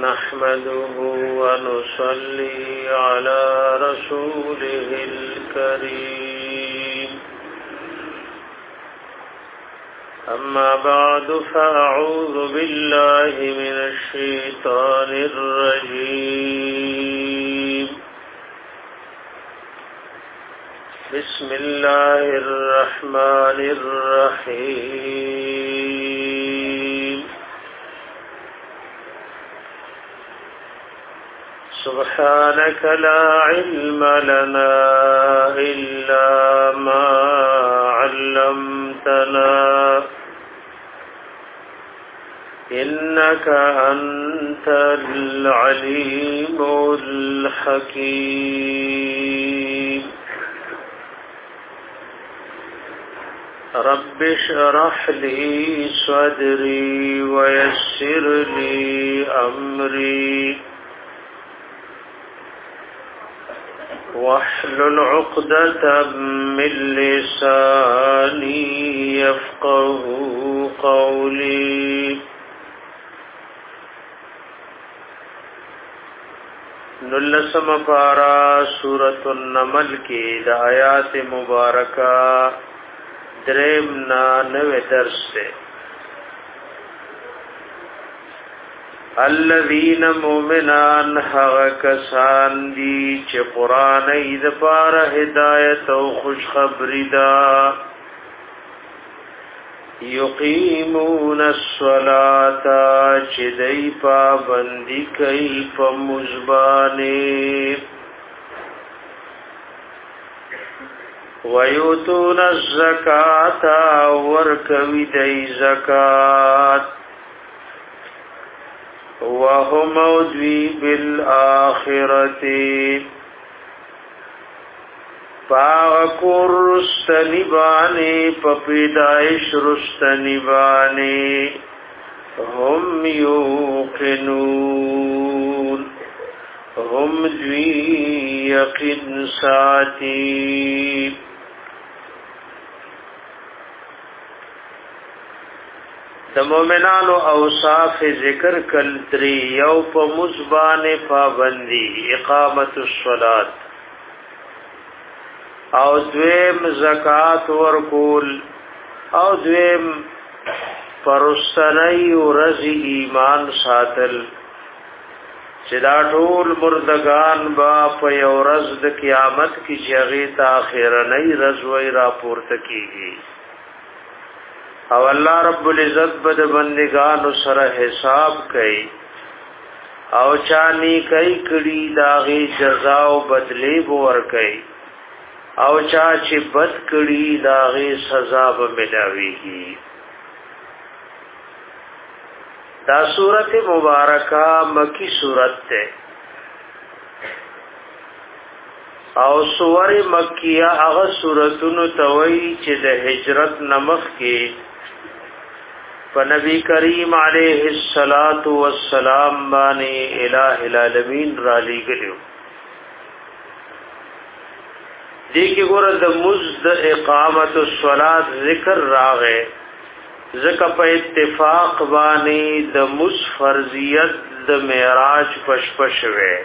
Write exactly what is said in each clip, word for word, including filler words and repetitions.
نحمده ونصلي على رسوله الكريم أما بعد فأعوذ بالله من الشيطان الرجيم بسم الله الرحمن الرحيم سبحانك لا علم لنا إلا ما علمتنا إنك أنت العليم الحكيم رب اشرح لي صدري ويسر لي أمري واحلل عقدة من لساني يفقه قولي نلسم پارا سورة النمل کی د آیات مبارکہ درم نانوے درس سے الذین مومنان حق کسان دی چه قرآن اید پار ہدایت و خوشخبری دا یقیمون الصلاة چه دی پابندی کئی پا مزبانی ویوتون الزکاة ورکوی دی زکاة وهم ودوی بالآخرتی پاکور رستنی بانی پپیدائش رستنی بانی هم یوقنون هم دوی یقین ساتی د مومنانو اوصاف ذکر کل تری یو په مزبان پابندی اقامت الصلاة او دویم زکات ورکول او دویم پرستنی ورز ایمان ساتل چې دا ټول مردگان با په یو ورځ د قیامت کې چغې تا اخرنی رزوی را پورته کیږي او الله رب العزت بد بندگانو سره حساب کوي او چانی کوي کړي داغي جزاء او بدلی ور کوي او چا چې بد کړي داغي سزا به ملاويږي دا سورته مبارکه مکی سورته ده او سور مکیه هغه سورتونو توي چې د هجرت نمخ کې فنبی کریم علیہ الصلات والسلام باندې الہ العالمین را لګلو دې کې ګور د مزد اقامت الصلات ذکر راغې ذکر په اتفاق باندې د مز فرضیت د معراج پشپشوي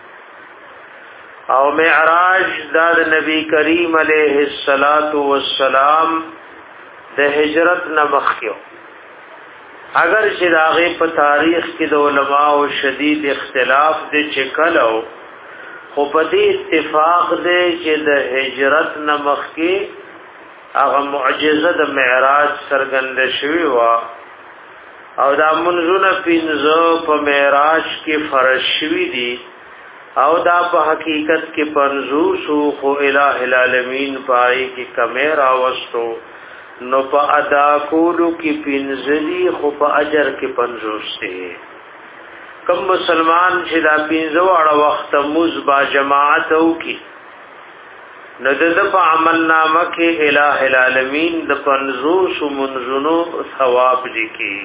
او معراج د نبی کریم علیہ الصلات والسلام د هجرت نمخ کې اگر چې داغه په تاریخ کې د علماء شدید اختلاف دي چې کلو خو په دې اتفاق دي چې د هجرت نمخ کې هغه معجزه د معراج سرګند شوی و او دا منځونه پینځه په معراج کې فرض شوی دي او دا په حقیقت کې پنځوس خو الہ العالمین پای کې کمیرا وستو نو په ادا کولو کې پنځلي خو په اجر کې پنځوس دي کوم مسلمان چې دا پنځه واړه وخت موز با جماعت او کې نو د په عمل نامه کې الہ العالمین د پنځوس منځونو ثواب لیکي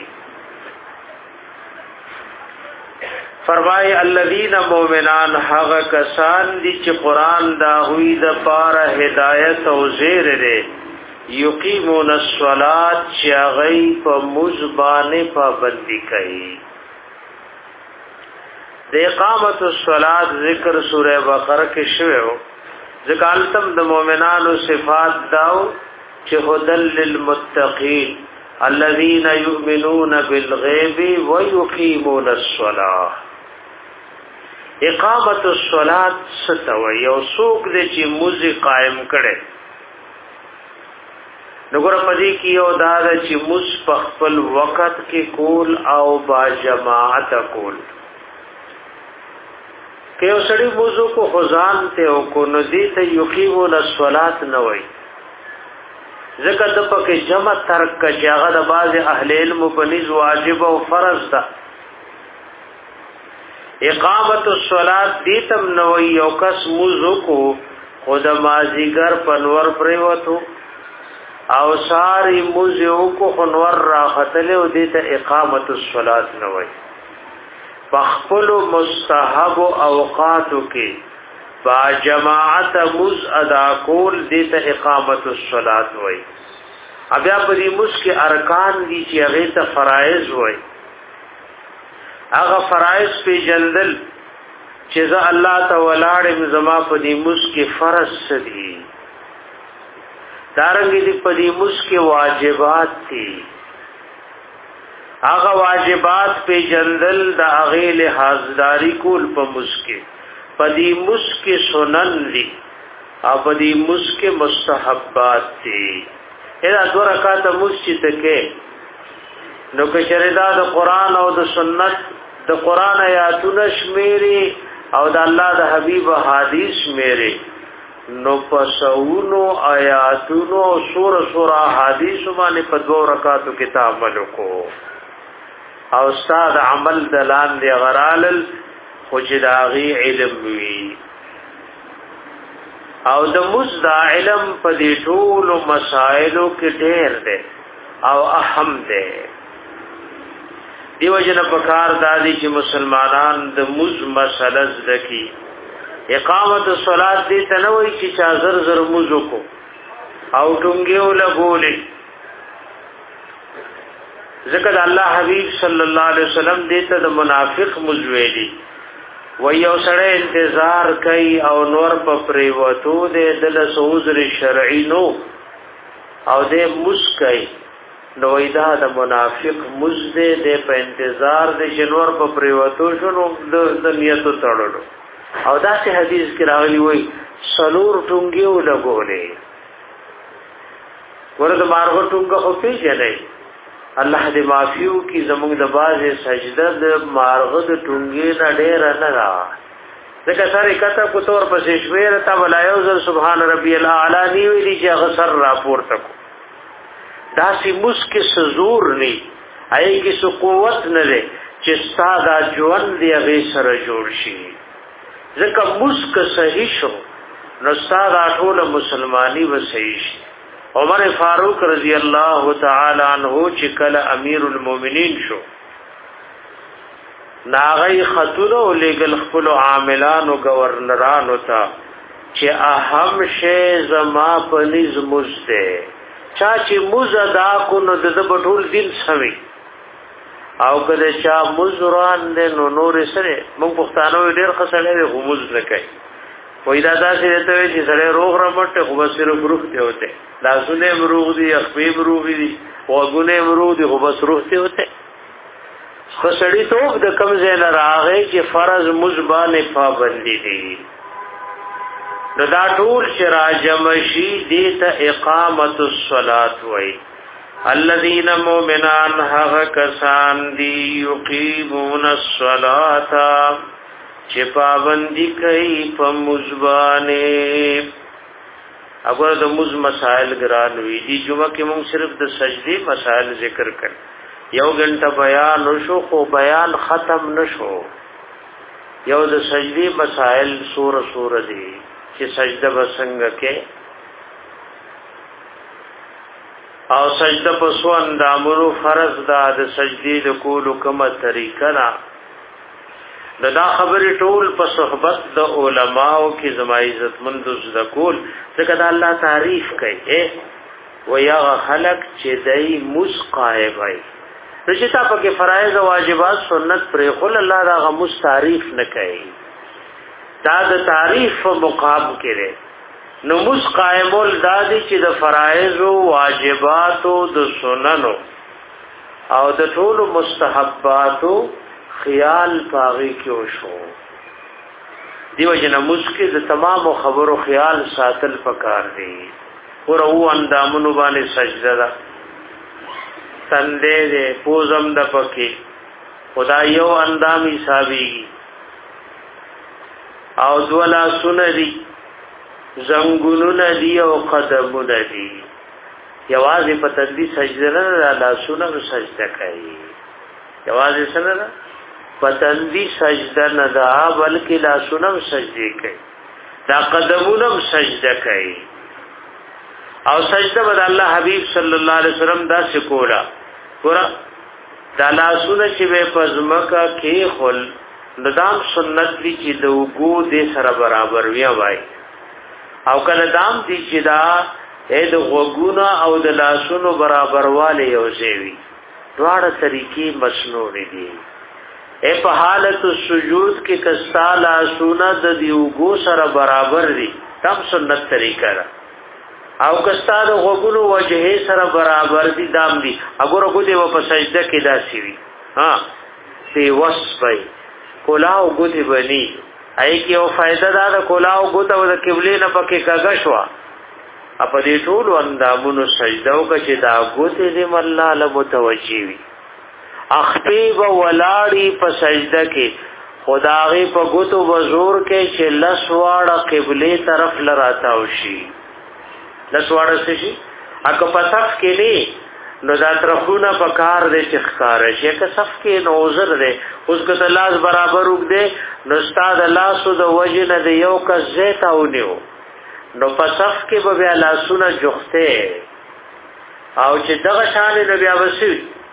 فرمای الذین مومنان هغه کسان دي چې قران دا ہوئی د پاره هدایت او زیر لري یقیمون الصلاة چاغی پا مزبان پابندی کئی د اقامت الصلاة ذکر سوره بقره کې شوی ذکالتم د مؤمنانو صفات داو چې هدل للمتقین الذين يؤمنون بالغیب ويقيمون الصلاة. اقامت الصلاة ستوي یو څوک دې چې موزي قائم کړي نګور پدې کې یو دا چې موږ په خپل وخت کې کول او با جماعت کول کې یو سړي موضوع کو خزان ته او کو ندی ته یقیمون الصلاة نه وای ځکه د پکې جمع ترک چې هغه د بعض اهل علم په نيز واجب او فرض ده. اقامت الصلاة دې تم نه وای یو کس موضوع کو خود مازیګر پنور پریوتو او ساری موزیو کو خنور را خطلے و دیتا اقامت الصلاة نوی پخپل مستحب اوقاتو کی با جماعت موز ادا کول دیتا اقامت الصلاة نوی ابیا پدی موز کے ارکان دی چی اغیتا فرائض ہوئی اغا فرائض پی جندل چیزا اللہ تولارم زما پدی موز کے فرض سدی دارنګ دې په دې مسکه واجبات دي هغه واجبات په جندل د هغه لحاظداري کول په مسکه په دې مسکه سنن دي او په دې مسکه مستحبات دي اې د رکعات مسجد کې نو که شریدا د قران او د سنت د قران آیاتونه شمیري او د الله د حبيب حدیث شمیري نو پسونو آیاتونو سور سور حدیث باندې په دوه رکعاتو کې تعامل کو او استاد عمل دلان دی غرال خجداغي علم وی او د مزدا علم په دې ټول مسائلو کې ډېر دی او اهم دی دیو جن پکار دادی چې مسلمانان د مز مسله زدکی اقامت الصلاة دی تنوی چی چا زر زر موزو کو او ٹنگیو لگولی ذکر اللہ حبیب صلی اللہ علیہ وسلم دیتا دا منافق مزویلی ویو سڑے انتظار کئی او نور پا پریوتو دے دل سوزر شرعی نو او دے مز کئی نویدہ دا منافق مز دے دے پا انتظار دے شنور پا پریوتو شنو دا نیتو تڑلو او دا سے حدیث کی راغلی وی سلور ٹنگیو لگولے ورد مارغو ٹنگا خو پیجے نہیں اللہ دے معافیو کی زمونگ دا باز سجدہ دا مارغو دا ٹنگی نا دیر نرا دیکھا ساری کتا کتور پسیشویر تا ولایوزر سبحان ربی العالی نیوی لی چا غصر راپور تکو دا سی مسک سزور نی آئی کسو قوت نلے چستا دا جوان دی غیسر جوڑ شی ذکر مسک صحیح شو نستاد آٹھول مسلمانی و صحیح شی عمر فاروق رضی اللہ تعالی عنہ چکل امیر المومنین شو ناغی خطولو لگل خپلو عاملانو گورنرانو تا چه اهم شی زما پنیز مزده چاچی مز ادا کنو دزبطول دین سوی او کده چا مزران دے نو نور سره مونږ پښتانه ډېر خسړې د غموز نه کوي وای دا داسې ته وي چې سره روغ رمټ خو بس صرف روغ ته ہوتے لاسونه مروغ دي خپې مروغ دي وګونه مروغ دي خو بس روغ ته ہوتے خسړې ته د کم ځای نه راغې چې فرض مزبانه پابندي دي نو دا ټول چې راجمشي دي ته اقامت الصلاة وای الذين مؤمنان هغه کسان دي یقیمون الصلاة چې پابندي کوي په مزبانه اگر د مز مسائل ګران وی دي جمعه کې موږ صرف د سجدي مسائل ذکر کړ یو غنټه بیان وشو خو بیان ختم نشو یو د سجدي مسائل سور سور دي چې سجده بسنګ کې او سجده پسو اندامونو فرض دا د سجدی د کولو کومه طریقه نه دا خبرې ټول په صحبت د علماو کې زما عزت مند د کول څنګه د الله تعریف کوي و یا خلق چې دای مسقای وای چې تا پکې فرایض او واجبات سنت پرې خل الله دا غمس تعریف نه کوي دا د تعریف په مقام کې لري نو مس قائمول دادی چې د فرایض او واجبات او د سننو او د ټول مستحبات خیال پاغي کې وشو دیو جن مسکه د تمام خبرو خیال ساتل پکار دی ور او اندامونو باندې سجده ده تندې دې پوزم د پکې خدای یو اندام حسابي او دولا سنري زنګونو ندي او قدمونه دي یوازې په تندې سجده نه لا سنن سجده کوي یوازې سنن پتندی سجده نه دا بلکې لا سنم سجده کوي دا قدمونم سجده کوي او سجده بد الله حبیب صلی الله علیه وسلم دا سکولا ګور دا لا سن چې په پزماکا کې خل ندام سنت دي چې د وګو دې سره برابر وی وای او کله دام دي چې دا اې د وګونو او د لاسونو برابر والے یو شی دواړه طریقې مسنون دي اے په حالت سجود کې کستالا سونا د دیوګو سره برابر دي تم سنت طریقه را او کستاله غوګونو وجهه سره برابر دي دام دي اګور کو دی په سجده کې داسي وي ها سی وسبای کولاو ګوتی بني اې کې او فائدہ دا د کولاو ګوته د قبله نه پکې کاغشوا اپ دې ټول اندامونو سجده او چې دا ګوته دې مله له متوجي وي اخپی و ولاړی په سجده کې خدای په ګوتو وزور کې چې لسواړه قبله طرف لراتا وشي لسواړه شي اګه په صف کې نه نو دا ترخونه په کار دې چې ښکار شي که صف کې نوزر دې اوس که لاس برابر وګدې نو استاد الله سو د وجنه دې یو کا زیتا ونیو نو په صف کې به بیا لاسونه جوخته او چې دغه شان دې بیا وسی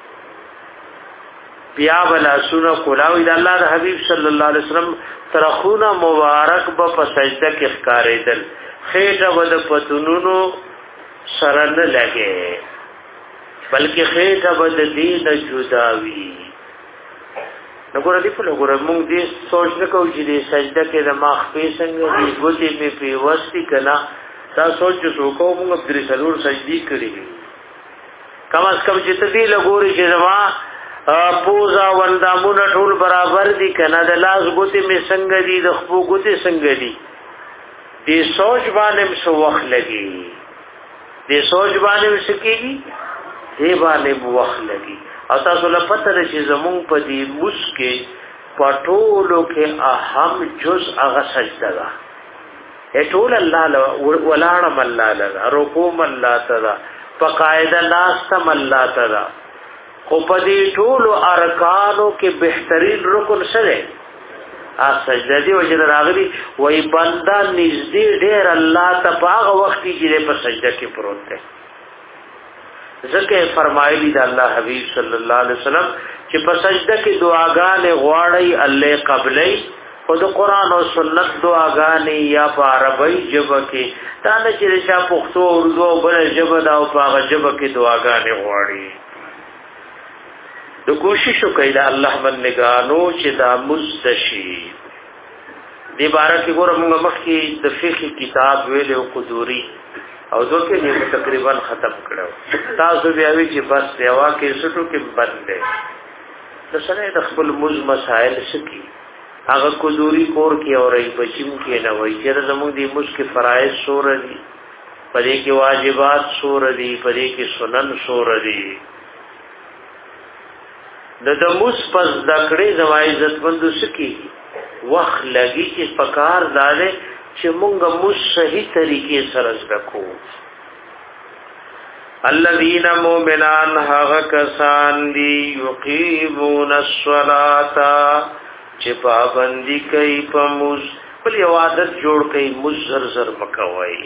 بیا بلا سونه کولاوی د الله د حبیب صلی الله علیه وسلم ترخونه مبارک په سجده کې ښکارېدل خېټه ود پتونونو سره نه لګي بلکې خېټه ود دې جداوی نګور دې په لګور موږ دې سوچ نه کوو چې دې سجده کې د مخ په څنګه دې ګوتې په پیوستي کنا دا سوچ چې کوو موږ درې سلور سجدي کړې کم از کم چې دې لګوري چې زما پوزا وندامونه ټول برابر دي کنه د لاس ګوتې می څنګه دي د خپو ګوتې څنګه دي دې سوچ باندې سو وخت لګي دې سوچ باندې وسکیږي دې باندې وخت لګي او تاسو له پته چې زمون په دې مسکه پټولو کې اهم جز هغه سجده ده ټول الله ولاړ الله لرا رکوع الله تعالی په قاعده ناستم الله تعالی خو په دې ټول ارکانو کې بهترین رکن سره ا سجده دی وجه راغلی وای بندا نږدې ډېر الله ته په هغه وخت کې په سجده کې پروت دی ځکه فرمایلی د الله حبیب صلی الله علیه وسلم چې په سجده کې دعاګانې غواړي الله قبلې او د قران او سنت دعاګانې یا په عربی ژبه کې دا نه چې شا پښتو اردو بل ژبه دا او په هغه ژبه کې دعاګانې غواړي د کوشش وکړه د الله بندگانو چې دا مستشی دی بارکه ګورم موږ مخکې د فقہ کتاب ویلو قدوری او ځکه یې تقریبا ختم کړو تاسو بیا وی چې بس دیوا کې سټو کې باندې د سره د خپل مز مسائل سکی هغه قدوری کور کې اوري بچیم کې نه وای چې زموږ د مز کې فرایض سور دي پدې کې واجبات سور دي پدې کې سنن سور دي د د موس پس دکړې زما عزت مندو سکی وخت لګي چې پکار داله چې مونږه موس صحیح طریقې سره زکو الذين مؤمنان هغه کسان دي یقیمون الصلاة چې پابندي کوي په موس بل یو عادت جوړ کوي موس زر زر مکوي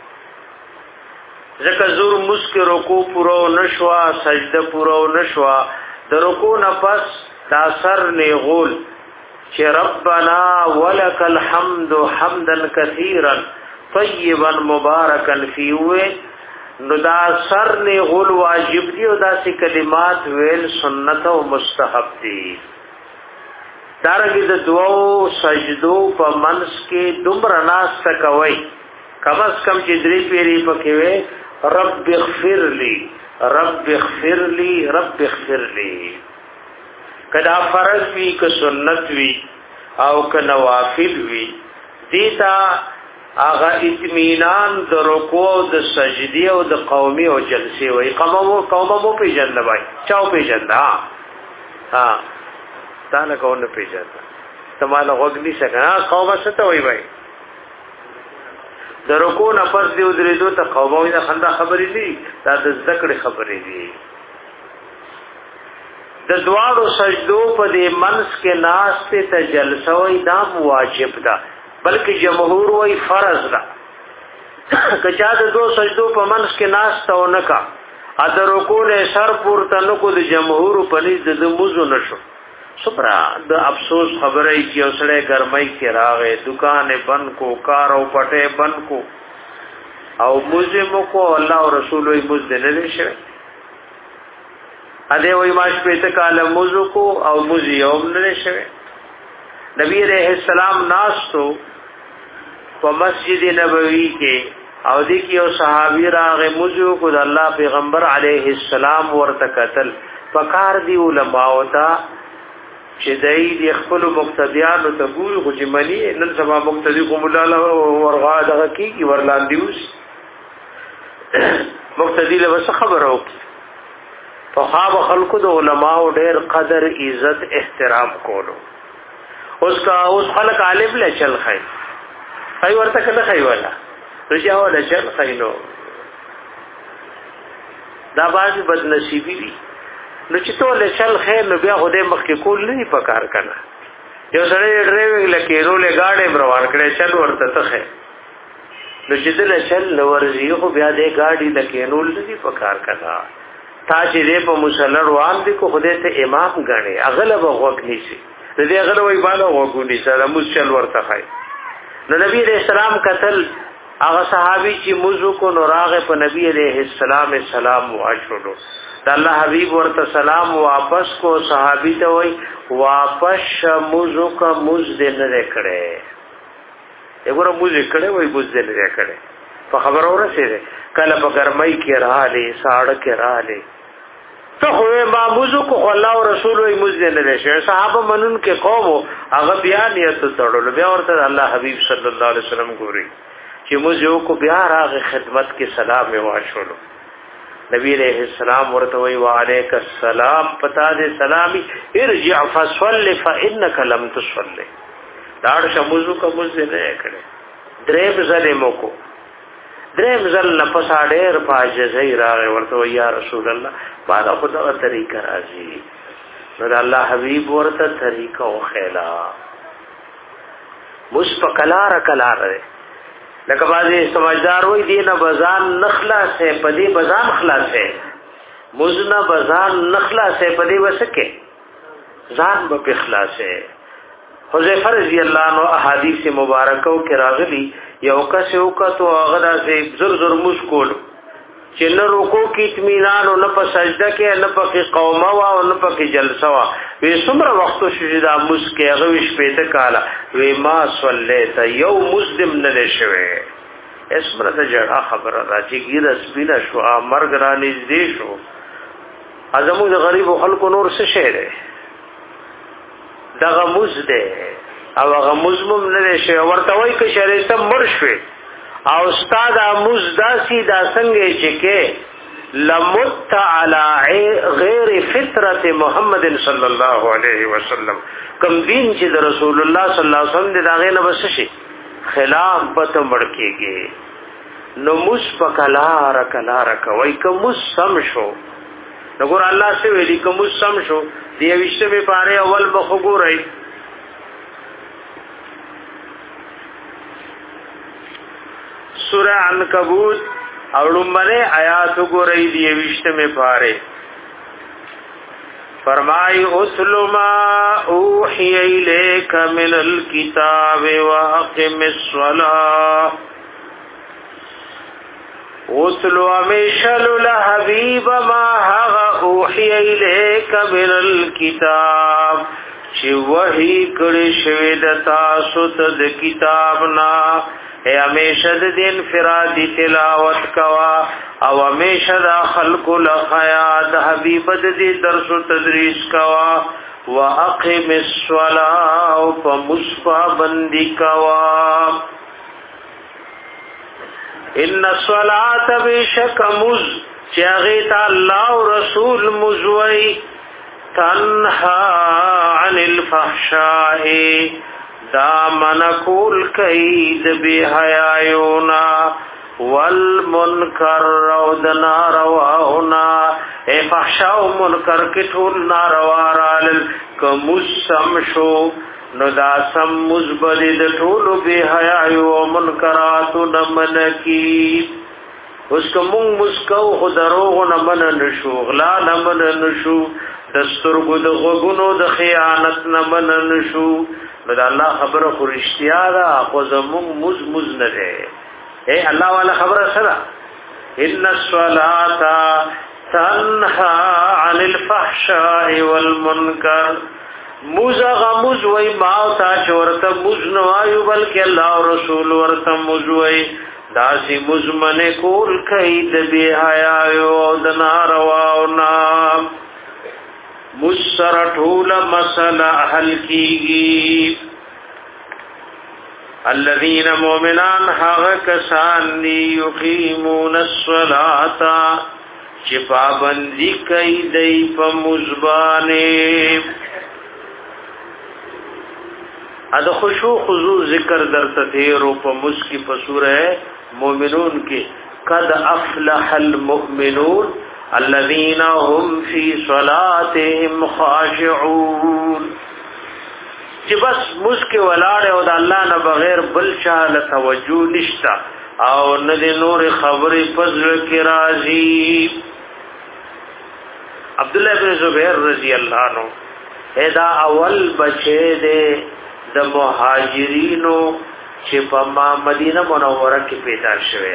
ځکه زور موس کې رکوع پورو نشوا سجده پورو نشوا د رکوع نفس دا سر نیغول چې ربنا ولک الحمد حمدا کثیرا طیبا مبارکا فیه نو دا سر نه غول واجب دی او دا سی کلمات ویل سنت او مستحب دی. دارنګه د دوو سجدو په منس کې دومره ناس تکوي کم از کم چې درې پیری پکې وي رب اغفر لی رب اغفر لی رب اغفر لی. کدا فرض وی که سنت وی او که نوافل وی دیتا اغا اطمینان د رکوع د سجدی او د قومی او جلسه وی قومو قومو په جنت وای چاو په جنت ها ها تا نه کوو په جنت تماله وګنی څنګه قومه ست وی وای د رکوع نه پس دی درېدو ته قومو د خندا خبرې دي دا د ذکر خبرې دي. د دواړو سجدو په دې منس کې ناس ته جلسه وی دا واجب ده بلکې جمهور وی فرض ده. کچا د دو سجدو په منځ کې ناس ته ونکا ادر رکوع له سر پورته نکو د جمهور په نيز د موزو نشو سپرا د افسوس خبره کی اوسړه ګرمۍ کې راغې دکان بند کو کار او پټه بند کو او موزه مو کو الله او رسول وي موز نه لشي ا دې وای ماش په تکاله موزو کو او موز یوم نه لشي. نبی علیہ السلام ناس تو په مسجد نبوی کې او دې کې او صحابي راغه موضوع کو د الله پیغمبر علیه السلام ورته قتل فقار دی علماء وتا چې دای دې خپل مقتدیان ته ګوري خو چې منی نن سبا مقتدی کوم الله ورغا دغه کې ورلاندیوس مقتدی له وس خبرو په خاب خلقو د علماء ډېر قدر عزت احترام کولو. اوس کا اوس خلق عالم له چل خای خای ورته کنه خای والا رجاو له چل خاینو دا باز بد نصیبی دي نو چې ته له چل خیر نو بیا خدای مخ کې کول نه پکار کنه یو سره ډرایوینګ لکه رولې گاډي بروان کړي چل ورته ته نو چې دل چل ورزي خو بیا دې گاډي لکه رول نه پکار کنه تا چې دې په مسلر روان دي کو خدای ته امام غني اغلب وغوک نشي دې هغه وی بالا وګونی سره مشل ورته خای. نو نبی علیہ السلام قتل هغه صحابي چې موضوع کو نوراغه په نبی علیہ السلام سلام واچولو د الله حبیب ورته سلام واپس کو صحابي ته وی واپس موضوع کا مز دې نه کړي وګوره موضوع کړي وی مز دې نه کړي په خبر اورسه کله په ګرمۍ کې رااله ساړه کې رااله ته خو ما موضوع کو الله او رسول وي مزل نه شي صحابه منون کې قوم هغه بیا نیت تړل بیا ورته الله حبیب صلی الله علیه وسلم ګوري چې موضوع کو بیا راغه خدمت کې سلام واچولو. نبی علیہ السلام ورته وی وعلیک السلام پتا دې سلامي ارجع فصلی فانك لم تصلی داړ شموزو کا مزل نه کړي درېب ظلمو کو درېم ځل نفس اړیر پاجزای راغ ورته یا رسول الله باندې خدای طریقه راځي نو الله حبیب ورته طریقه او خیلا مشفقلار کلار لکه بازي سمجھدار وای دینه بزان نخلا سے پدی بزان خلاصه مزنا بزان نخلا سے پدی وسکه ځان به اخلاصه. حذیفه رضی الله عنه احادیث مبارکو کې راغلي یو کس یو کتو هغه داسې زر زر مشکول چې نه رکوع کې اطمینان او نه په سجده کې نه په قومه او نه په جلسه وا وې څومره وخت شجدا مسکه هغه وش پېته کاله وې ما صلیت یو مسلم نه شوه اسمره ته جړه خبره راځي ګیر سپینا شو مرګ را نږدې شو ازمو د غریب خلکو نور څه شه ده دغه مزده او هغه مزمم نه شي ورته وای ک شریعت مرشوي او استاد مزداسي دا څنګه چې کې لمت علی غیر فطرت محمد صلی الله علیه وسلم کوم دین چې د رسول الله صلی الله علیه وسلم دغه نه بس شي خلاف پته مړکیږي نو مس پکلار کلار کوي کوم سم شو نګور الله سے ویلي کوم سم شو دی وشته به پاره اول بخګورای سورہ عنکبوت اور لمبنے آیات گورئی دی وشت میں پارے فرمائی اتل ما اوحی الیک من الکتاب واقم الصلاة وَاتْلُ أَمِشَلُ لَحَبِيبَ مَا هَغَ أُوحِيَ إِلَيْكَ مِنَ الْكِتَابِ چې وحی کړي شوی د تاسو ته د کتاب نا اے همیشه د دین فرادی تلاوت کوا او همیشه د خلق لخیا د حبیب د دې درس او تدریس کوا واقم الصلاه او فمصفا بندی کوا ان الصلاه بشک مز چاغیت الله او رسول مزوی تنها عن الفحشاء دا منکول کید بی حیایونا والمنکر او د نارواونا اے فحشاء و منکر کټول ناروا رال کمسم شو نو دا سم مزبد د ټول بی حیایو و منکرات نمنکی اس کوم مسکو خدروغ نمن نشو غلا نمن نشو دسترګو د غوګونو د خیانت نمن نشو نو دا الله خبره خورشتیا دا خو زمون مز مز نه ده اے الله والا خبره سره ان الصلاه تنها عن الفحشاء والمنکر مزغ مز وای ما تا چورته مز نو ایو بلکې الله او رسول ورته مز وای داسی مزمن کول کید بی حیا او د ناروا او نام مسر ټول مسله حل کیږي الذين مؤمنان هغه کسان دي یقیمون الصلاة چې پابندي کوي دی په مزبانه اده خشوع خضوع ذکر در تثیر په مسکی په سوره مومنون کې قد افلح المؤمنون الذين هم في صلاتهم خاشعون چې بس مسکه ولاړ او د الله نه بغیر بل چا له توجه نشتا او نه د نور خبرې فضل کې راضي عبد الله بن زبیر رضی الله عنه ادا اول بچی دے د مهاجرینو چې په مدینه منوره کې پیدا شوه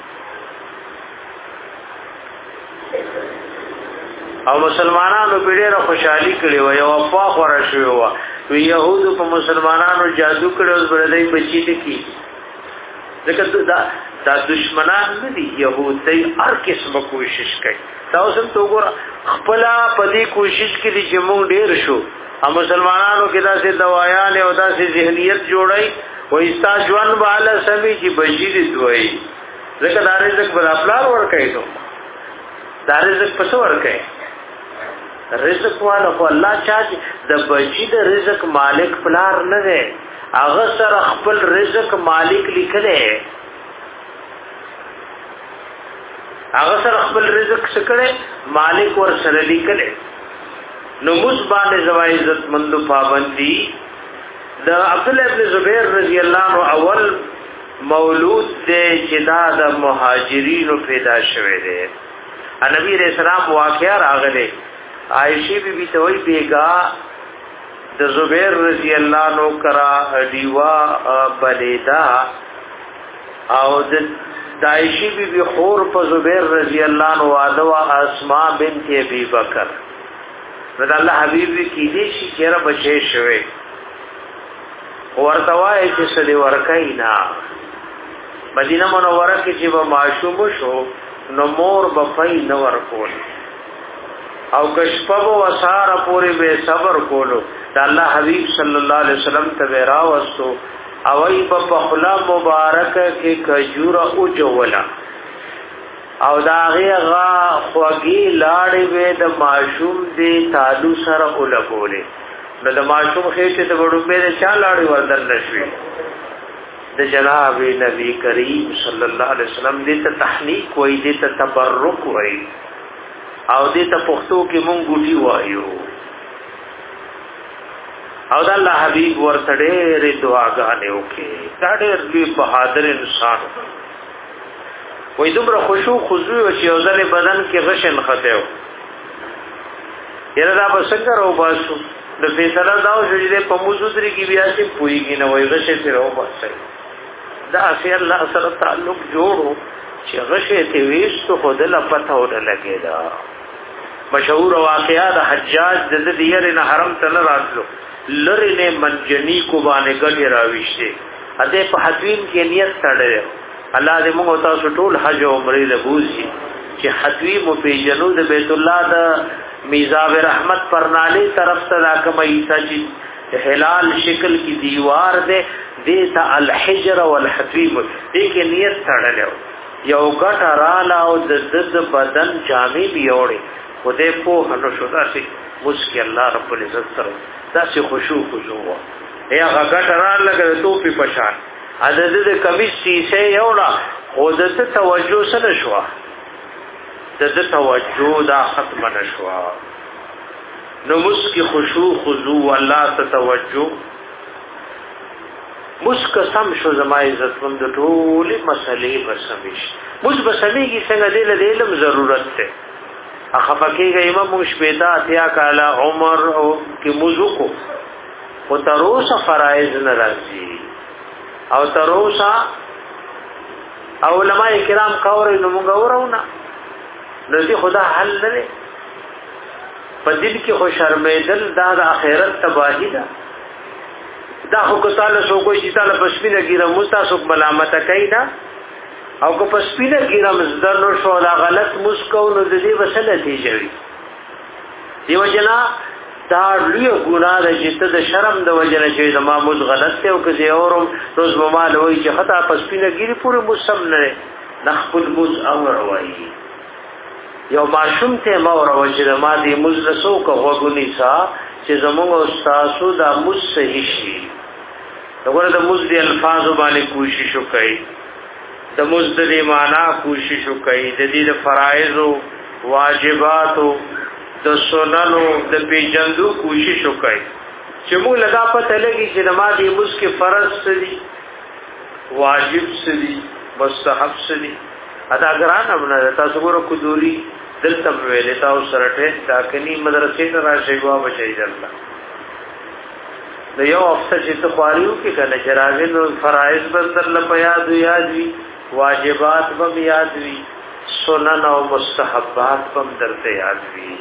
او مسلمانانو ډېره خوشحالي کړې و یو افوا خورا شوی و وی يهودو په مسلمانانو جادو کړو اوس بردای بچی دي کی ځکه دا دا دشمنان نه دي يهود دې هر قسمه کوشش کوي تاسو ته وګوره خپل په دې کوشش کې دي چې موږ ډېر شو او مسلمانانو کې داسې دوايان او داسې ذهنیت جوړای و ایستا ژوند بالا سمي چې بچی دي دوی ځکه دا رزق بل خپل ور کوي نو دا رزق پس ور کوي رزق والا خو الله چا د بچی د رزق مالک پلار نه دی هغه سره خپل رزق مالک لیکلی هغه سره خپل رزق سکړي مالک ور سره لیکلی نو مصبان زوای عزت مند پابندی د عبد الله ابن زبیر رضی الله عنه اول مولود دی چې دا د مهاجرینو پیدا شوه دی نبی رسول الله واقعا راغله عائشہ بی بی توي بیگا د زبیر رضی الله عنه کرا دیوا بلیدا او د عائشہ بی بی خور په زبیر رضی الله عنه واده اسماء بنت ابي بکر رضی الله حبیب کی دې شي چیرې بچي شوه ورته وای چې سړي ورکای نه مدینه منوره کې چې به معشوم شو نو مور بفای نه ورکول او کشپو وسار پوری به صبر کولو دا الله حبیب صلی الله علیه وسلم ته راوستو او ای په خلا مبارک کې کجوره او جولا او دا غیغه خوږی لاړې به د معشوم دی تالو سره اولګولې نو د معشوم خېټه ته وړو به چا لاړې وردن نشوي د جناب نبی کریم صلی الله علیه وسلم دې ته تحنیک وای دې ته تبرک وای او دې ته پښتو کې مونږ ګوټي وایو او د الله حبیب ورته ډېر دعاګانې وکړي دا ډېر لوی بهادر انسان وای دومره خشوع خضوع او چې ځل بدن کې غشن خته و یره دا بسنګ راو باسو د فیصله داو چې په موجودري کې بیا چې پويږي نه وای غشه ته راو باسي دا اخر الله سره تعلق جوړو چې غشه ته وېستو خود له پته وته لګیدا. مشهور واقعا د حجاج د دې نه حرم ته نه راتلو لری نه منجنی کو باندې ګډي راويشته اته په حتویم کې نیت تړل. الله دې موږ تاسو ټول حج او عمره له بوزي چې حتویم په جنود بیت الله د میزاب رحمت پرنالی طرف ته راکمه عیسی چې حلال شکل کی دیوار دے دیتا الحجر والحتویم دې کې نیت تړل یو ګټ رااله او د د بدن جامې بیوړي و دې په هنو شو داسې مسکی الله رب العزت سره داسې خشوع خشوع و یا غټ رااله لګه توپی پشان عدد د کمیس سیسه یو لا خو د توجه سره شو د توجه دا ختم نشو نو مسکی خشوع خضوع الله ته توجه مسک سم شو زما عزت مند ټول مسلې بسمیش مس بسمیږي څنګه دې له علم ضرورت ته اخفقېږي امام مشبدا اتیا کاله عمر او کې موضوع کو تروسه فرایض ناراضي او تروسه علماء کرام قوري نو موږ ورونه نو دې خدا حل لري په دې کې خو شرمېدل دا د آخرت تباہی ده. دا خو تعالی سو کوئی چې تعالی پسپینه ګیره مستاسو ملامت کوي دا او کو پسپینه ګیره مزدر نو شو دا غلط مسکو نو د دې وسله دی جوړي دیو جنا دا لوی ګناه ده چې ته د شرم د وجنه چې زما مز غلط ته او که اورم روز مال وای چې خطا پسپینه ګیره پوره مسم نه نخبل مز اور وای یو ماشوم ته ما اور وجه ما دې مزلسو کو وګونی سا چې زموږ استادو دا مز صحیح شي وګوره د مز دی الفاظ باندې کوشش وکړي د مز د معنا کوشش وکړي د دې د فرایض او واجبات او د سننو د پیجندو کوشش وکړي چې موږ لگا پته لګي چې د ما دې مز کې فرض سړي واجب سړي مستحب سړي ادا ګران امنه تاسو ګورو کدوري دلته ویلې تاسو سره ته کني مدرسې ته راشي وا بچي درته د یو افسر چې تخواریو کې کنه چې راغلي نو فرایض بدل په یاد یاد وي واجبات به یاد وي سنن او مستحبات به درته یاد وي.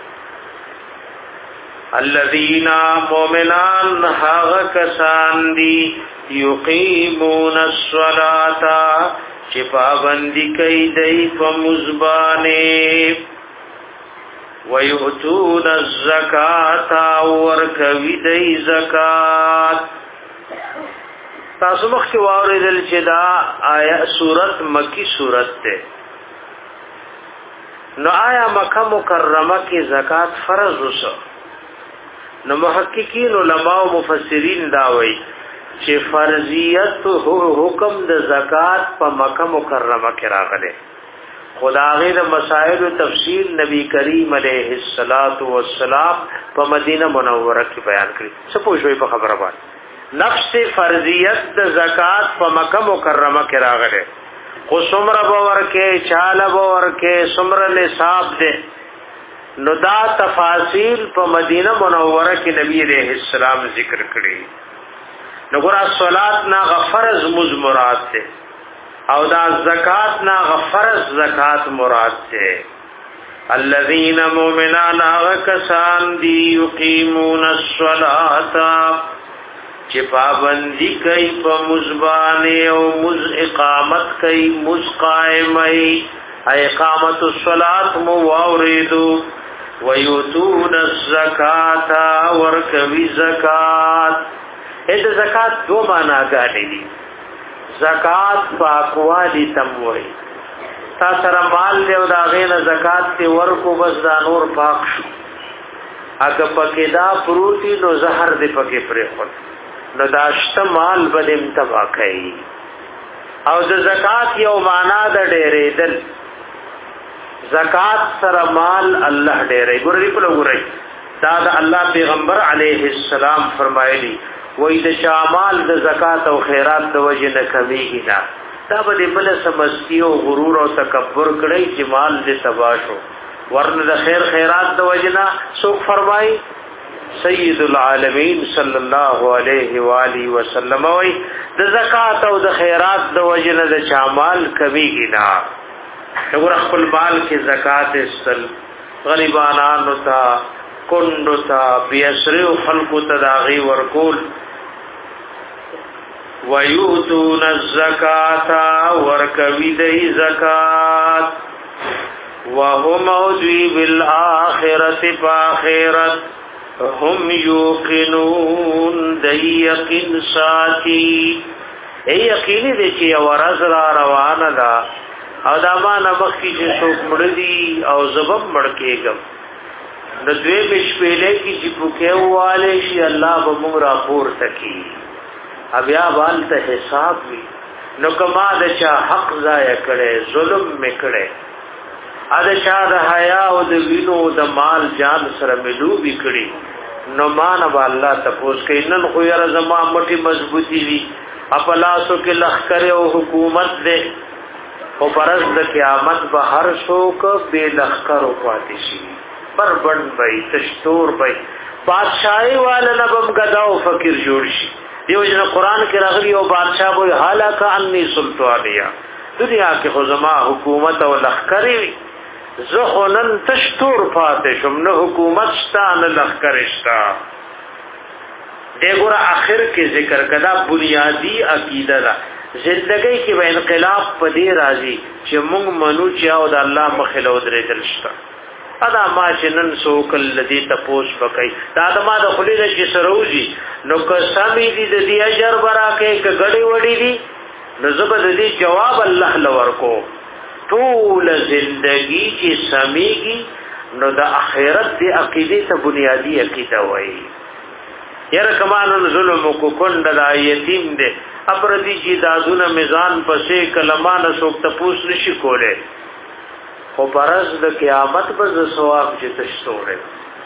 الذين مؤمنان هغه کسان دي یقیمون الصلاة چې پابندي کوي دای په مزبانه ويؤتون الزکات ورکوي دای زکات. تاسو مخکې واورېدل چې دا آیا سورت مکی سورت ده نو آیا مکه مکرمه کې زکات فرض وسو نو محققین علما او مفسرین دا وایي چې فرضیت حکم د زکات په مکه مکرمه کې راغله. خدای د مسائل او تفصیل نبی کریم علیه الصلاۃ والسلام په مدینه منوره کې بیان کړی. څه پوښوي په خبره باندې نفس فرضیت د زکات په مکه مکرمه کې راغله. خو څومره باور کې چاله باور کې څومره نصاب ده نو دا تفاصیل په مدینه منوره کې نبی علیہ السلام ذکر کړی. نو ګور صلات نا غفرز مز مراد ده او دا زکات نا غفرز زکات مراد ده. الذين مؤمنان کسان دی یقیمون الصلاة چې پابندی کوي په مزبانه او مز اقامت کوي مز قائمي اقامت الصلاة مو واوریدو ويؤتون الزکاة ورکوي زکات. اې د زکات دو معنا غاړي دي. زکات پاکوالی تموي تا سره مال له دا غینه زکات ته ورکو بس دا نور پاک شو. اګه پکې دا پروتي نو زهر دې پکې پرې خو نو دا شته مال بل انتبا کوي. او د زکات یو معنا د ډېرې دل زکات سره مال الله ډېرې ګورې په لګورې دا د الله پیغمبر علیه السلام فرمایلی وې د شامال د زکات او خیرات د وجه نه کمیږي نه. دا به بل سمستی او غرور او تکبر کړی چې مال دې تباہ شو ورنه د خیر خیرات د وجه نه څوک فرمایي سید العالمین صلی الله علیه و آله وسلم وی د زکات او د خیرات د وجنه د چامال کمیږي نه وګور خپل مال کې زکات استل غریبانو ته کندو ته بیسرو خلقو تداغي ورکول ویؤتون الزکاة ورکوی دی زکات وهم اوجوی بالآخرت فآخرت هم یوقنون دی یقین ساتی ای یقینی دی چی ورز را روان دا او داما نمخی چی سوک مردی او زبب مڑکیگم ندوی بشپیلے کی چی پکیو والے شی اللہ بمون را پور تکی بیا بالته حساب وی نو کما د چا حق ضایع کړي ظلم میکړي ا د چا د حیا او د وینو د مال جان سره ملو وکړي نو مان الله تپوس کینن خو یې زما مټي مضبوطی وی خپلاسو کې لخر او حکومت دې او پرز د قیامت به هر څوک به لخر او پاتې شي پر بند وای تشتور وای بادشاہي والا نبم غداو فقیر جوړ شي دیو جن قرآن کې راغلی او بادشاہ وای حالک انی سلطانیا دنیا کې خو زما حکومت او لخر وی زه خونن تشتور پاتې شم نه حکومت شتا نه لخر شتا دغه اخر کې ذکر کدا بنیادی عقیده ده زندګۍ کې به انقلاب پدې راځي چې موږ منو چې او د الله مخلو درې دلشتا ادا ما چنن سوکل لذي تپوس بکای دا دما د خلیل چې سروزی نو که سامي دي د دې اجر براکه ک غړي وړي دي نو زبد دې جواب الله لور کو ټول زندگی چې سميږي نو د اخرت دی عقیده ته بنیادی عقیده وای یره کمان ظلم کو کند د یتیم دې اپردی چې دادونه میزان پسې کلمانه سوک تپوس نشي کوله او پرز د قیامت بز ثواب چې تشتوره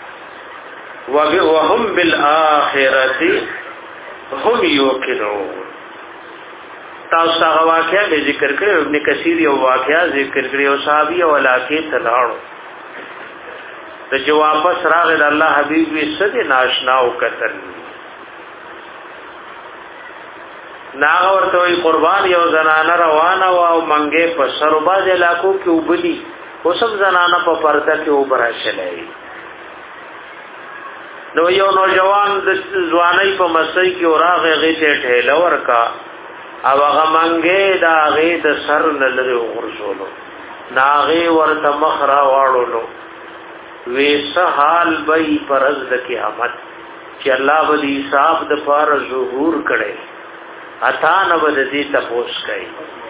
وهم بالآخرت هم یوقنون تاسو هغه واقعیا به ذکر کړو ابن کثیر یو واقعیا ذکر کړی او صحابي او علاقه تلاړو ته جو واپس راغله الله حبيب وي صد ناشنا او قتل ناغ ورته قربان یو زنانه روانه او منګه په سرباز علاقو کې وبلی اوسم زنانه په پرده کې وبراشلای نو یو نوجوان د ځواني په مسۍ کې اوراغه غیته ټهله ورکا او هغه منګه دا غې د سر نلره ورسولو ناغه ورته مخرا واړولو وې حال به پرز د قیامت چې الله ولي صاحب د فار ظهور کړي اتا نو د دې تپوس کوي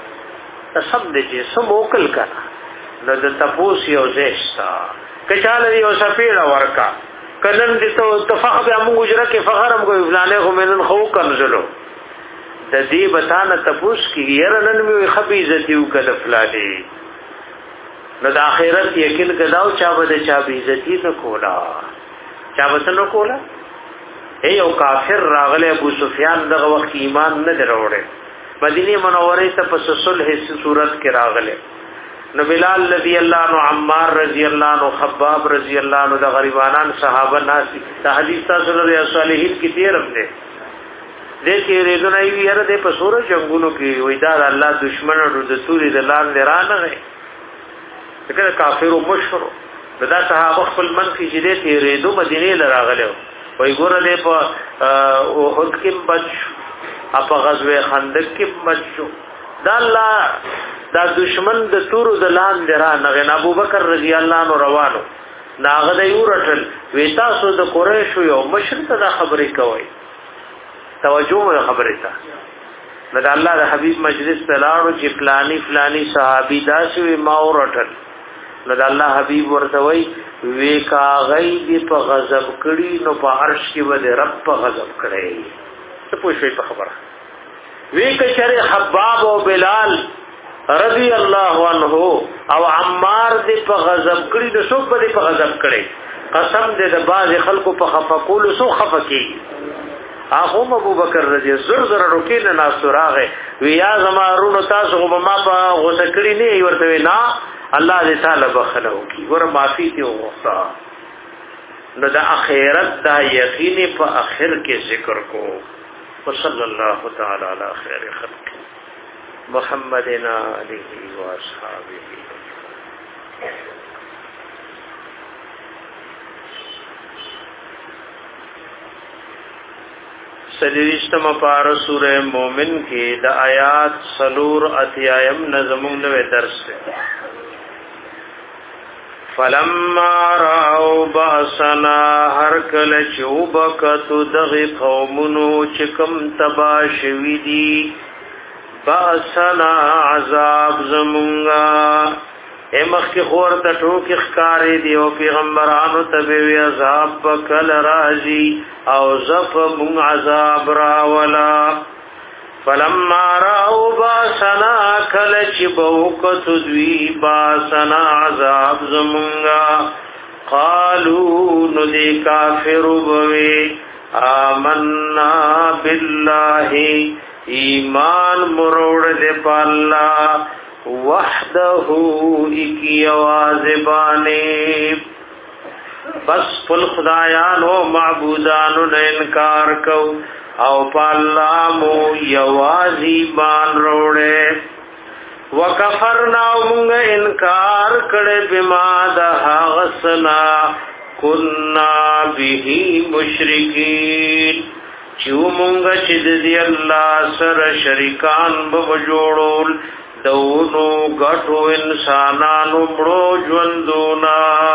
سب دې چې سموکل کړه نو د تپوس یو زیستا کچاله یو سپیړه ورکا کلن دې ته تفخ به موږ اجره کې فخرم کوي فلانه خو منن خو کنزلو د دې بتانه تپوس کې ير نن مې خبي عزت یو کله فلانه نو د اخرت یقین کداو چا بده چا به عزت نه کولا چا وته نه کولا ای او کافر راغله ابو سفیان دغه وخت ایمان نه دروړي مدینه منوره ته په صلح صورت کې راغله نو بلال رضی الله عنه عمار رضی الله عنه خباب رضی الله عنه د غریبانان صحابه ناس د حدیث تاسو له صالحین کې تیر هم دې کې ریدونه یې یره دې په سورہ جنگونو کې وې دا الله دشمن ورو د سوري د لان درانه نه څنګه کافر او مشر دا صحابه خپل من کې چې دې تیر ریدو مدینه لراغله وې ګوره دې په اوحد کې بچ اپ غزوه خندق کې بچو دا الله دا دشمن د تورو د لان درانه غن ابو بکر رضی الله عنه روانو ناغه د یورټل وې تاسو د قریش یو مشر ته خبرې کوي توجه خبره تا نو د الله د حبیب مجلس ته لاړو چې فلانی فلانی صحابي داسې ما ورټل نو د الله حبیب ورته وی وی کا غي دی په غضب کړي نو په عرش کې ود رب په غضب کړي ته پوښې په خبره وی ک شر حباب او بلال رضی الله عنه او عمار دی په غضب کړي نو څوک به په غضب کړي قسم دې د باز خلکو په خفقول سو خفقي اخو ابو بکر رضی زر زر رکین ناس راغه ویا زمارونو تاسو په ما په غوسه کړی نه ورته نه الله دې تعالی بخلو کی ور معافی ته وغوښتا نو د اخرت دا یقین په اخر کې ذکر کو. وصلی الله تعالی علی خیر خلق محمد علیه و اصحابہ. سلیشتم پار سورہ مومن کی دا آیات سلور اتیایم نظمون نوے درس ہے. فلما راو باسنا هر کل چوبکتو دغی قومنو چکم تباشوی دی باسنا عذاب زمونگا اے مخی خور تا ٹوک اخکاری دی و پیغمبرانو تبیوی عذاب بکل رازی او زف مون عذاب راولا. فلما راو باسنا کلچ بوکت دوی باسنا عذاب زمونگا قالو ندی کافر بوی آمنا باللہ ایمان مروڑ دے پاللہ وحده اکی آوازبانی بس پل خدایانو معبودانو نے انکار کو او پاللامو یوازی بان روڑے. وکفرنا مونگ انکار کڑے بما دہا غسنا کننا بیہی مشرکین چیو مونگ چید دی اللہ سر شرکان ببجوڑول دونو گٹو انسانانو بڑو جوندونا.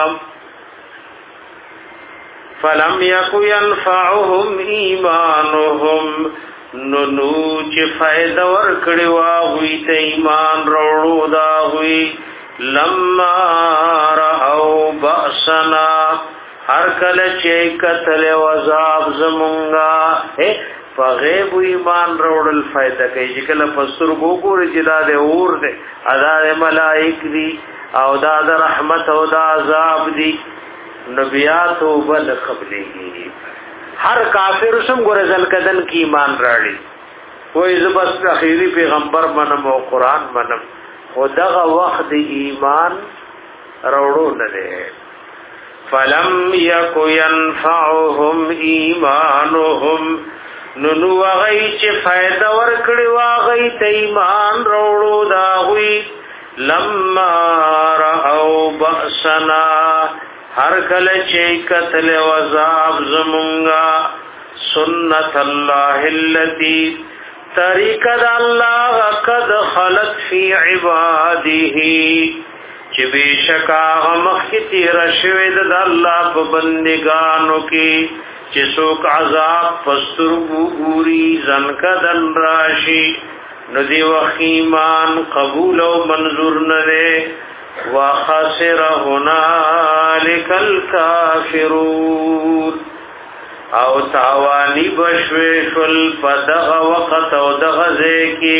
فلم یکو ینفعهم ایمانهم ننو چی فائدہ ورکڑی واغوی تا ایمان روڑو داغوی لما رأو بأسنا ہر کل چی قتل وزاب زمونگا فغیب ایمان روڑ الفائدہ کئی جکل پستر گوگور جدا دے اور دے ادا دے ملائک دی او دا دا رحمت او دا عذاب دی نبیات و بل قبلی گی. ہر کافر سم گرزن کدن کی ایمان راڑی کوئی زبست اخیری پیغمبر منم و قرآن منم و دغا وقت ایمان روڑو ندے. فلم یکو ینفعهم ایمانهم ننو آغای چه فائدہ ورکڑی واغی تا ایمان روڑو داغوی لما رأو بأسنا ہر کل چه قتل وزاب زمونگا سنت اللہ اللتی طریقہ دا اللہ قد خلق فی عباده چه بیشکا غمخ کی تیر شوید دا اللہ پا بندگانو کی چه سوک عذاب پسترگو گوری زنکدن راشی ندی وخیمان قبول و منظور ندے وخسر هنالک الکافرون او تاوانی بشویشل پدغ وقت او دغزے کی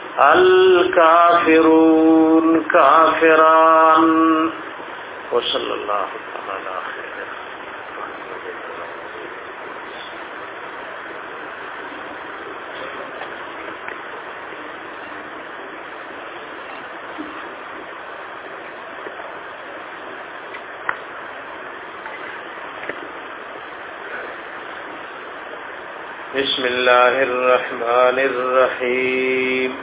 الکافرون کافران. وصلی اللہ تعالی خیر. بسم الله الرحمن الرحيم.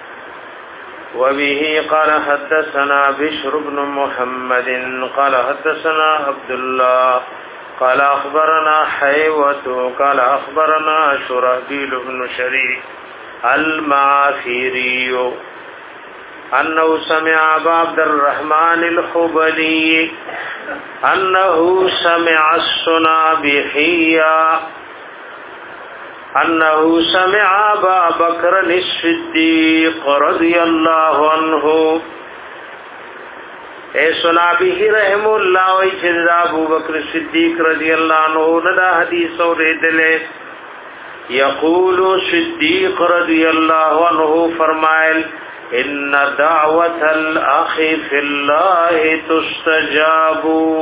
وبه قال حدثنا بشر بن محمد قال حدثنا عبد الله قال أخبرنا حيوة قال أخبرنا شرحبيل بن شريك المعافيري أنه سمع أبا عبد الرحمن الحبلي أنه سمع الصنابحية انه سمع ابا بکر الصدیق رضی اللہ عنہ اے صنابی رحم اللہ و اجزا ابو بکر الصدیق رضی اللہ عنہ ندا حدیث اور دلے یقول صدیق رضی اللہ عنہ فرمائل ان دعوت الاخ فی اللہ تستجاب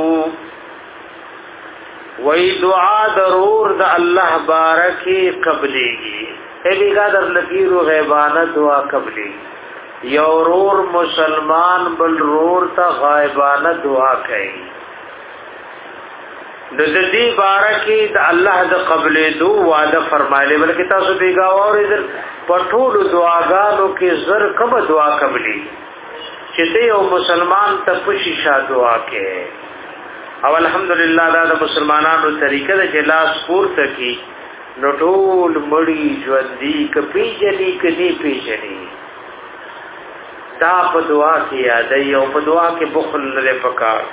وی دعا ضرور دا اللہ بارکی قبلیگی ایلی گا در لکیر و غیبانہ دعا قبلیگی یو رور مسلمان بل رور تا غائبانہ دعا کئی د دې بارکه د الله د قبلې دو وعده فرمایله بلکې تاسو بیګا اوریدل په ټول دعاګانو کې زر کوم دعا قبلي چې ته یو مسلمان ته پوښی شا دعا کې او الحمدلله دا د مسلمانانو طریقه ده چې لاس پورته کی نو ټول مړی ژوندۍ کپی جلی کدي پیژني دا په دعا کې یاد یو په دعا کې بخل نه پکار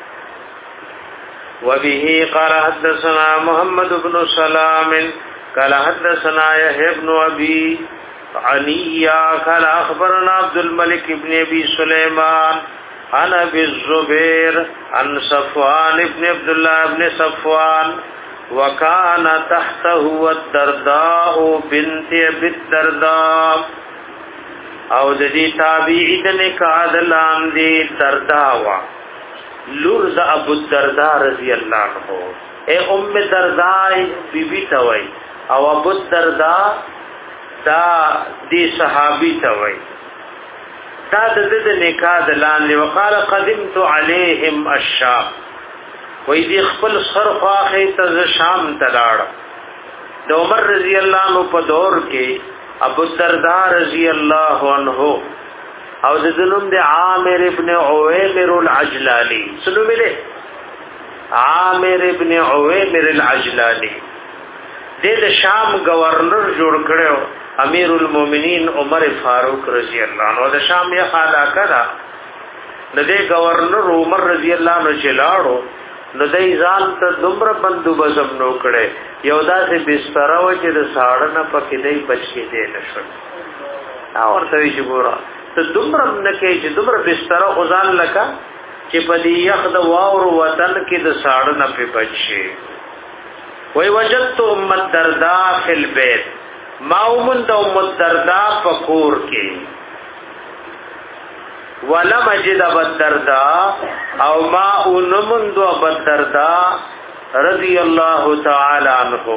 وبه قال حدثنا محمد بن سلام قال حدثنا يحيى بن ابي علي قال اخبرنا عبد الملك بن ابي سليمان عن ابي الزبير عن صفوان بن عبد الله بن صفوان وكان تحته الدرداء بنت ابي الدرداء او د دې تابعی د نکاح د لاندې درداء لور د ابو الدرداء رضی الله عنه اے ام الدرداء بیبی ته وای او ابو الدرداء دا دی صحابی ته وای دا د دې نکاح د لاندې وقال قدمت عليهم الشام وای دی خپل صرف اخی ته شام تلاړ د عمر رضی الله عنه په دور کې ابو الدرداء رضی الله عنه او د ظلم د عامر ابن عویمر العجلانی سنو مله عامر ابن عویمر العجلانی د شام گورنر جوړ کړو امیر المؤمنین عمر فاروق رضی الله عنه د شام یې خالا کړه د دې گورنر عمر رضی الله عنه چلاړو نو دای ځان ته دومره بندوبست نو کړي یو داسې بستر و چې د ساړه نه پکې دی بچی دی نشو او ورته وی ګورا ته دومره نکې چې دومره بستر غزان لکا چې په دې یخ د واور وطن کې د ساړه نه په بچي وای وجدت ام الدرداء فی البيت ما ومن د ام الدرداء فقور کې ولم اجد ابو الدرداء او ما انمن دو ابو الدرداء رضی الله تعالی عنہ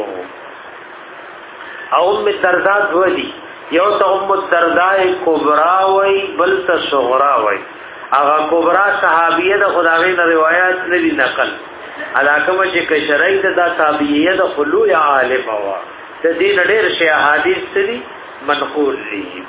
او ام الدرداء دوی یو ته ام الدرداء کبرا وای بل ته صغرا وای هغه کبرا صحابیه د خدای نه روایت نه دي نقل علاقه چې کشرای د تابعیه د خلو عالم وا د دین ډېر شی احادیث دي منقول دي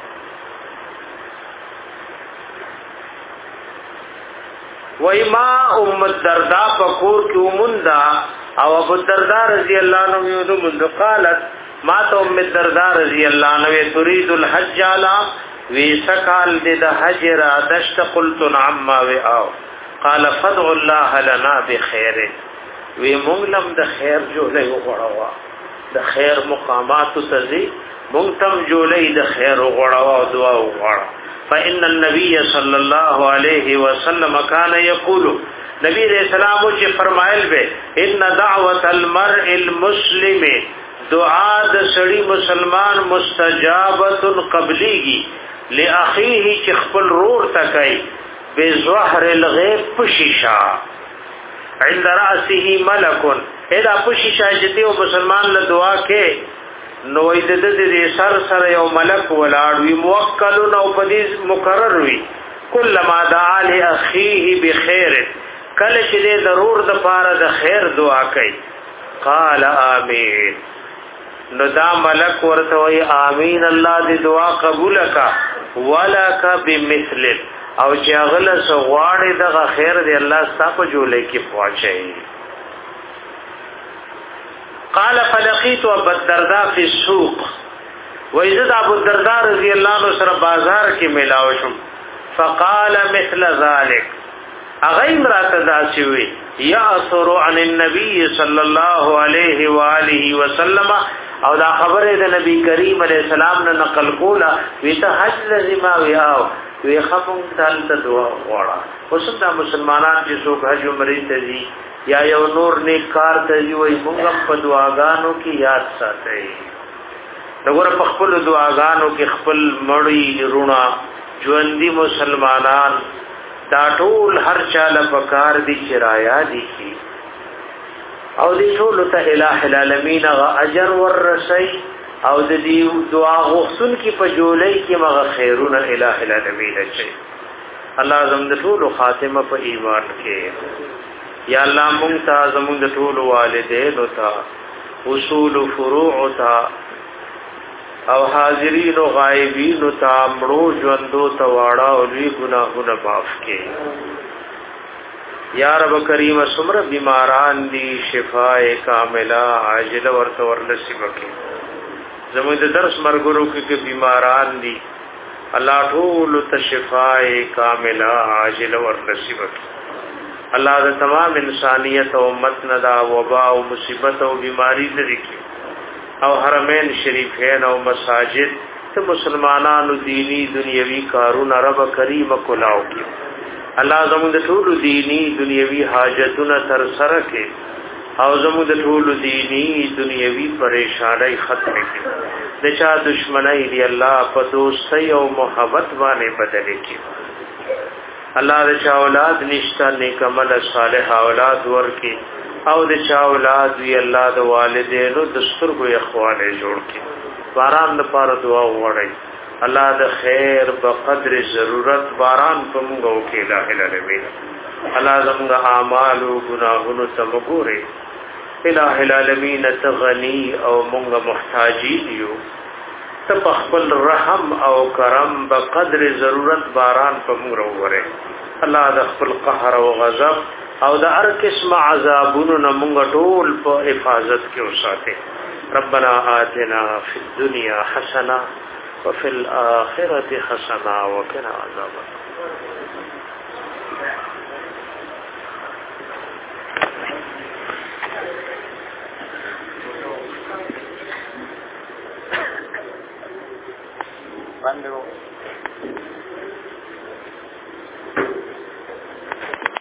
وای ما ام الدرداء فقور کی ومندا او ابو الدرداء رضی الله عنه یو من قالت ما تو ام الدرداء رضی الله عنه تريد الحج علا وی سکال د حج را دشت قلت نعم ما و او قال فدع الله لنا بخير وی مونږلم د خیر جوړې وغوړوا د خیر مقامات تزي مونږ تم جوړې د خیر وغوړوا او دعا وغوړوا فإن النبي صلى الله عليه وسلم كان يقول نبی رسول الله چې فرمایل به ان دعوه المرء المسلم دعا د سړي مسلمان مستجابه قبليږي لاخيه چې خپل رور تکای بظهر الغيب پشیشا عند راسه ملك اذا پشیشا چې یو مسلمان له دعا کې نو د دې سر سره یو ملک ولاړ وی موکل نو پدې مقرر وی کلمہ دعا لاخيه بخير کله چې دې ضرور د پاره د خیر دعا کوي قال امين نو دا ملک ورته وی امين الله دې دعا قبول کا ولک بمثل او چې اغله سغواړي د خیر دې الله ستاسو جوړې کې پوښي قال فلقيت ابو الدرداء في السوق واذا ابو الدرداء رضي الله عنه سره بازار کې ملاو شم فقال مثل ذلك اغیم رات داسوي ياثر عن النبي صلى الله عليه واله وسلم او دا خبره د نبی کریم علیہ السلام نه نقل کولا ویته حج لزما ویاو وی خفم تل دعا وړه اوس دا مسلمانان چې څوک حج عمره ته دي یا یو نور نیک کار ته دی وای موږ په دعاګانو کې یاد ساتي دغه په خپل دعاګانو کې خپل مړی رونا ژوندۍ مسلمانان دا ټول هر چاله پکار دي چرایا دي کی او دې ټول ته الٰه العالمین اجر ورسي او دې دعا غوښتون کې په جولای کې مغه خیرونه الٰه العالمین شي الله زم د ټول خاتمه په ایمان کې یا الله مونږ ته زمونږ د ټول والدینو ته اصول فروع ته او حاضرین او غایبین ته مړو ژوندو ته واړه او لوی ګناهونه معاف کړي یا رب کریم سمر بیماران دی شفاء کاملہ عاجل ورته ورنصیب کړي زموږ د درس مرګرو کې بیماران دي الله ټول ته شفاء کاملہ عاجل ورنصیب کړي الله د تمام انسانیت او امت نه دا وبا او مصیبت او بیماری لري کړي او حرمین شریفین او مساجد ته مسلمانانو دینی دنیوي کارونه رب کریم کولاو کړي الله زموږ د ټول دینی دنیوي حاجتونه تر سره کړي او زموږ د ټول دینی دنیوي پریشانای ختم کړي د چا دشمنی دی الله په دوستۍ او محبت باندې بدل کړي الله د چا اولاد نشته نیک عمل صالح اولاد ورکړي او د چا اولاد وی الله د والدینو د سترګو اخوانه جوړ کړي باران لپاره دعا وغوړي الله د خیر په قدر ضرورت باران په موږ وکړي لا اله الا الله الله زموږ اعمال او ګناهونو ته وګوري الہ العالمین تغنی او موږ محتاجی یو ته خپل رحم او کرم په قدر ضرورت باران په موږ وګوري الله د خپل قهر او غضب او د هر قسم عذابونو نه موږ ټول په حفاظت کې وساته ربنا آتنا فی الدنيا حسنه وفي الآخرة حسنة وقنا عذاب النار